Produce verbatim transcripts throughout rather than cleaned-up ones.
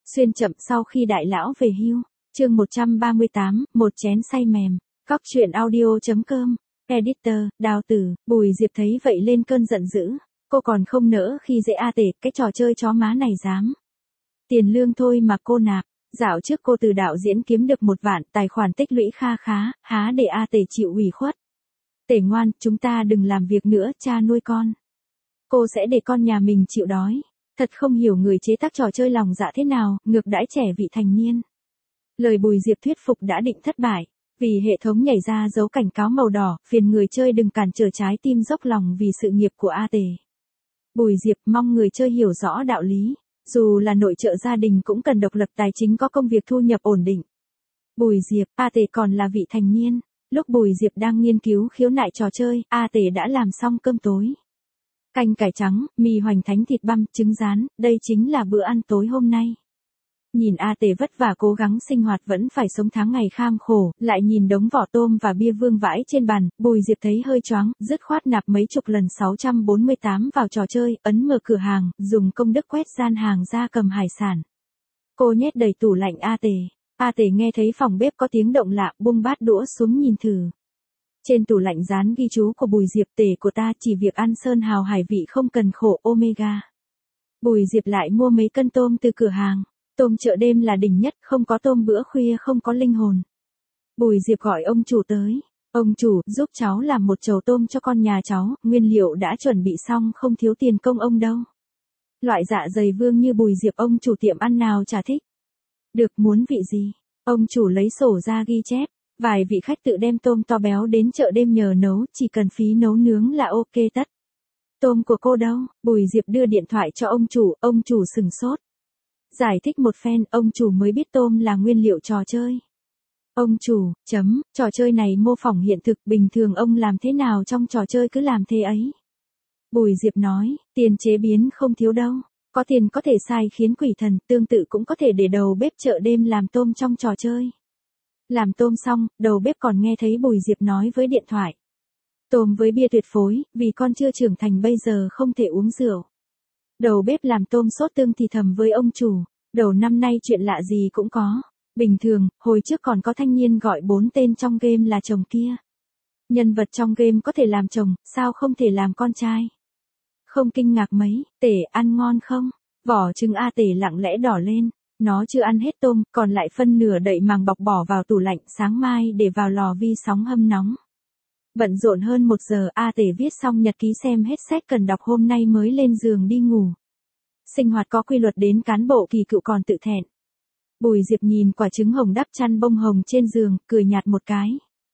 Xuyên chậm sau khi đại lão về hưu. Chương một trăm ba mươi tám, một chén say mềm. Cóc truyện audio.com. Editor, Đào Tử. Bùi Diệp thấy vậy lên cơn giận dữ. Cô còn không nỡ khi dễ A Tể, cái trò chơi chó má này dám. Tiền lương thôi mà cô nạp. Dạo trước cô từ đạo diễn kiếm được một vạn, tài khoản tích lũy kha khá, há để A Tể chịu ủy khuất. Tể ngoan, chúng ta đừng làm việc nữa, cha nuôi con. Cô sẽ để con nhà mình chịu đói. Thật không hiểu người chế tác trò chơi lòng dạ thế nào, ngược đãi trẻ vị thành niên. Lời Bùi Diệp thuyết phục đã định thất bại, vì hệ thống nhảy ra dấu cảnh cáo màu đỏ, phiền người chơi đừng cản trở trái tim dốc lòng vì sự nghiệp của A Tể. Bùi Diệp mong người chơi hiểu rõ đạo lý, dù là nội trợ gia đình cũng cần độc lập tài chính, có công việc thu nhập ổn định. Bùi Diệp, A Tể còn là vị thành niên, lúc Bùi Diệp đang nghiên cứu khiếu nại trò chơi, A Tể đã làm xong cơm tối. Canh cải trắng, mì hoành thánh thịt băm, trứng rán, đây chính là bữa ăn tối hôm nay. Nhìn A Tể vất vả cố gắng sinh hoạt vẫn phải sống tháng ngày kham khổ, lại nhìn đống vỏ tôm và bia vương vãi trên bàn, Bùi Diệp thấy hơi choáng, dứt khoát nạp mấy chục lần sáu trăm bốn mươi tám vào trò chơi, ấn mở cửa hàng, dùng công đức quét gian hàng ra cầm hải sản. Cô nhét đầy tủ lạnh A Tể. A Tể nghe thấy phòng bếp có tiếng động lạ, buông bát đũa xuống nhìn thử. Trên tủ lạnh dán ghi chú của Bùi Diệp: Tể của ta chỉ việc ăn sơn hào hải vị, không cần khổ omega. Bùi Diệp lại mua mấy cân tôm từ cửa hàng. Tôm chợ đêm là đỉnh nhất, không có tôm bữa khuya không có linh hồn. Bùi Diệp gọi ông chủ tới. Ông chủ, giúp cháu làm một chầu tôm cho con nhà cháu, nguyên liệu đã chuẩn bị xong, không thiếu tiền công ông đâu. Loại dạ dày vương như Bùi Diệp ông chủ tiệm ăn nào chả thích. Được, muốn vị gì? Ông chủ lấy sổ ra ghi chép. Vài vị khách tự đem tôm to béo đến chợ đêm nhờ nấu, chỉ cần phí nấu nướng là ok tất. Tôm của cô đâu? Bùi Diệp đưa điện thoại cho ông chủ, ông chủ sừng sốt. Giải thích một phen, ông chủ mới biết tôm là nguyên liệu trò chơi. Ông chủ, chấm, trò chơi này mô phỏng hiện thực, bình thường ông làm thế nào trong trò chơi cứ làm thế ấy. Bùi Diệp nói, tiền chế biến không thiếu đâu, có tiền có thể sai khiến quỷ thần, tương tự cũng có thể để đầu bếp chợ đêm làm tôm trong trò chơi. Làm tôm xong, đầu bếp còn nghe thấy Bùi Diệp nói với điện thoại. Tôm với bia tuyệt phối, vì con chưa trưởng thành bây giờ không thể uống rượu. Đầu bếp làm tôm sốt tương thì thầm với ông chủ, đầu năm nay chuyện lạ gì cũng có. Bình thường, hồi trước còn có thanh niên gọi bốn tên trong game là chồng kia. Nhân vật trong game có thể làm chồng, sao không thể làm con trai? Không kinh ngạc mấy, Tể ăn ngon không? Vỏ trứng A Tể lặng lẽ đỏ lên. Nó chưa ăn hết tôm, còn lại phân nửa đậy màng bọc bỏ vào tủ lạnh, sáng mai để vào lò vi sóng hâm nóng. Bận rộn hơn một giờ, A Tể viết xong nhật ký, xem hết sách cần đọc hôm nay mới lên giường đi ngủ. Sinh hoạt có quy luật đến cán bộ kỳ cựu còn tự thẹn. Bùi Diệp nhìn quả trứng hồng đắp chăn bông hồng trên giường, cười nhạt một cái.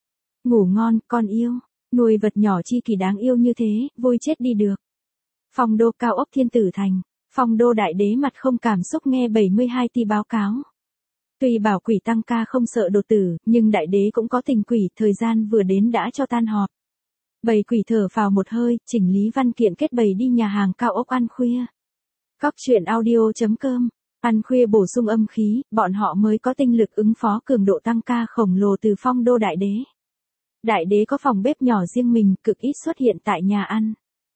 Ngủ ngon, con yêu. Nuôi vật nhỏ chi kỳ đáng yêu như thế, vui chết đi được. Phong đô cao ốc Thiên Tử Thành. Phong đô đại đế mặt không cảm xúc nghe bảy mươi hai ti báo cáo. Tuy bảo quỷ tăng ca không sợ đột tử, nhưng đại đế cũng có tình quỷ, thời gian vừa đến đã cho tan họp. Bầy quỷ thở phào một hơi, chỉnh lý văn kiện kết bầy đi nhà hàng cao ốc ăn khuya. Cóc truyện audio.com. Ăn khuya bổ sung âm khí, bọn họ mới có tinh lực ứng phó cường độ tăng ca khổng lồ từ phong đô đại đế. Đại đế có phòng bếp nhỏ riêng mình, cực ít xuất hiện tại nhà ăn.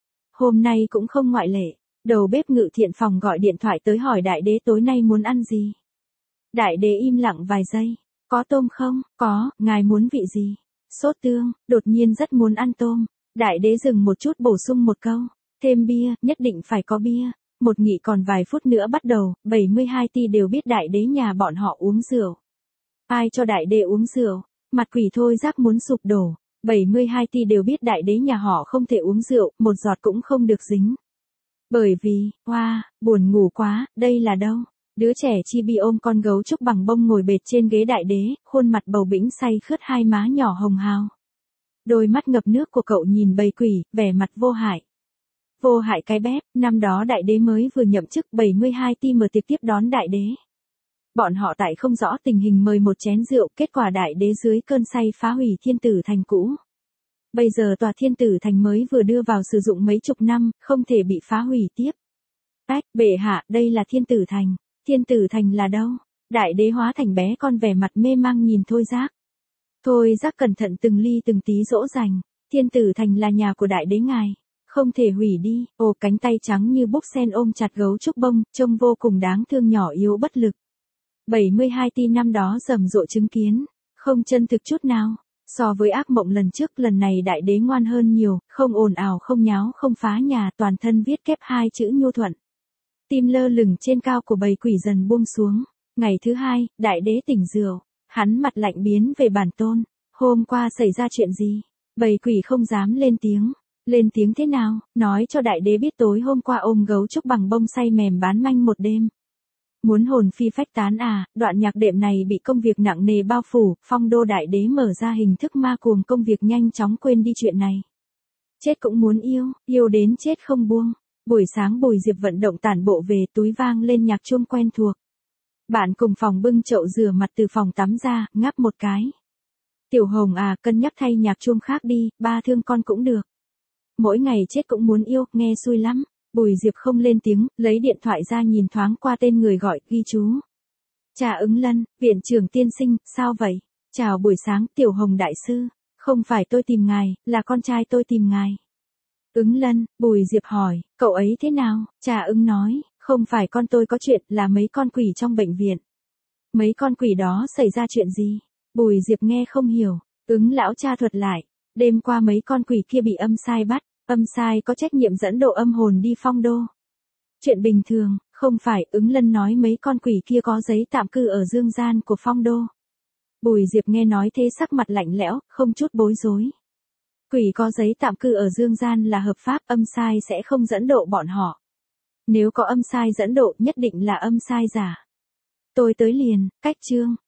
Hôm nay cũng không ngoại lệ. Đầu bếp Ngự Thiện phòng gọi điện thoại tới hỏi đại đế tối nay muốn ăn gì. Đại đế im lặng vài giây. Có tôm không? Có, ngài muốn vị gì? Sốt tương, đột nhiên rất muốn ăn tôm. Đại đế dừng một chút bổ sung một câu. Thêm bia, nhất định phải có bia. Một nghỉ còn vài phút nữa bắt đầu, bảy mươi hai ti đều biết đại đế nhà bọn họ uống rượu. Ai cho đại đế uống rượu? Mặt quỷ thôi giác muốn sụp đổ. bảy mươi hai ti đều biết đại đế nhà họ không thể uống rượu, một giọt cũng không được dính. Bởi vì, hoa, wow, buồn ngủ quá, đây là đâu? Đứa trẻ chibi ôm con gấu trúc bằng bông ngồi bệt trên ghế đại đế, khuôn mặt bầu bĩnh say khướt, hai má nhỏ hồng hào. Đôi mắt ngập nước của cậu nhìn bầy quỷ, vẻ mặt vô hại. Vô hại cái bép, năm đó đại đế mới vừa nhậm chức, bảy mươi hai ti mở tiệc tiếp đón đại đế. Bọn họ tại không rõ tình hình mời một chén rượu, kết quả đại đế dưới cơn say phá hủy Thiên Tử Thành cũ. Bây giờ tòa Thiên Tử Thành mới vừa đưa vào sử dụng mấy chục năm, không thể bị phá hủy tiếp. Ách, bệ hạ, đây là Thiên Tử Thành. Thiên Tử Thành là đâu? Đại đế hóa thành bé con vẻ mặt mê mang nhìn Thôi Giác. Thôi Giác cẩn thận từng ly từng tí dỗ dành. Thiên Tử Thành là nhà của đại đế ngài. Không thể hủy đi. Ồ, cánh tay trắng như búp sen ôm chặt gấu trúc bông, trông vô cùng đáng thương, nhỏ yếu bất lực. bảy mươi hai ti năm đó rầm rộ chứng kiến, không chân thực chút nào. So với ác mộng lần trước, lần này đại đế ngoan hơn nhiều, không ồn ào không nháo không phá nhà, toàn thân viết kép hai chữ nhu thuận. Tim lơ lửng trên cao của bầy quỷ dần buông xuống. Ngày thứ hai, đại đế tỉnh rượu, hắn mặt lạnh biến về bản tôn. Hôm qua xảy ra chuyện gì? Bầy quỷ không dám lên tiếng. Lên tiếng thế nào? Nói cho đại đế biết tối hôm qua ôm gấu trúc bằng bông say mềm bán manh một đêm. Muốn hồn phi phách tán à? Đoạn nhạc đệm này bị công việc nặng nề bao phủ, Phong Đô đại đế mở ra hình thức ma cuồng công việc nhanh chóng quên đi chuyện này. Chết cũng muốn yêu, yêu đến chết không buông. Buổi sáng Bùi Diệp vận động tản bộ về, túi vang lên nhạc chuông quen thuộc. Bạn cùng phòng bưng chậu rửa mặt từ phòng tắm ra, ngáp một cái. Tiểu Hồng à, cân nhắc thay nhạc chuông khác đi, ba thương con cũng được. Mỗi ngày chết cũng muốn yêu, nghe xui lắm. Bùi Diệp không lên tiếng, lấy điện thoại ra nhìn thoáng qua tên người gọi, ghi chú. Trà Ứng Lân, viện trưởng tiên sinh, sao vậy? Chào buổi sáng, Tiểu Hồng đại sư. Không phải tôi tìm ngài, là con trai tôi tìm ngài. Ứng Lân, Bùi Diệp hỏi, cậu ấy thế nào? Trà Ứng nói, không phải con tôi có chuyện, là mấy con quỷ trong bệnh viện. Mấy con quỷ đó xảy ra chuyện gì? Bùi Diệp nghe không hiểu, Ứng lão cha thuật lại. Đêm qua mấy con quỷ kia bị âm sai bắt, âm sai có trách nhiệm dẫn độ âm hồn đi Phong Đô. Chuyện bình thường, không phải. Ứng Lân nói mấy con quỷ kia có giấy tạm cư ở dương gian của Phong Đô. Bùi Diệp nghe nói thế sắc mặt lạnh lẽo, không chút bối rối. Quỷ có giấy tạm cư ở dương gian là hợp pháp, âm sai sẽ không dẫn độ bọn họ. Nếu có âm sai dẫn độ, nhất định là âm sai giả. Tôi tới liền, cách chương.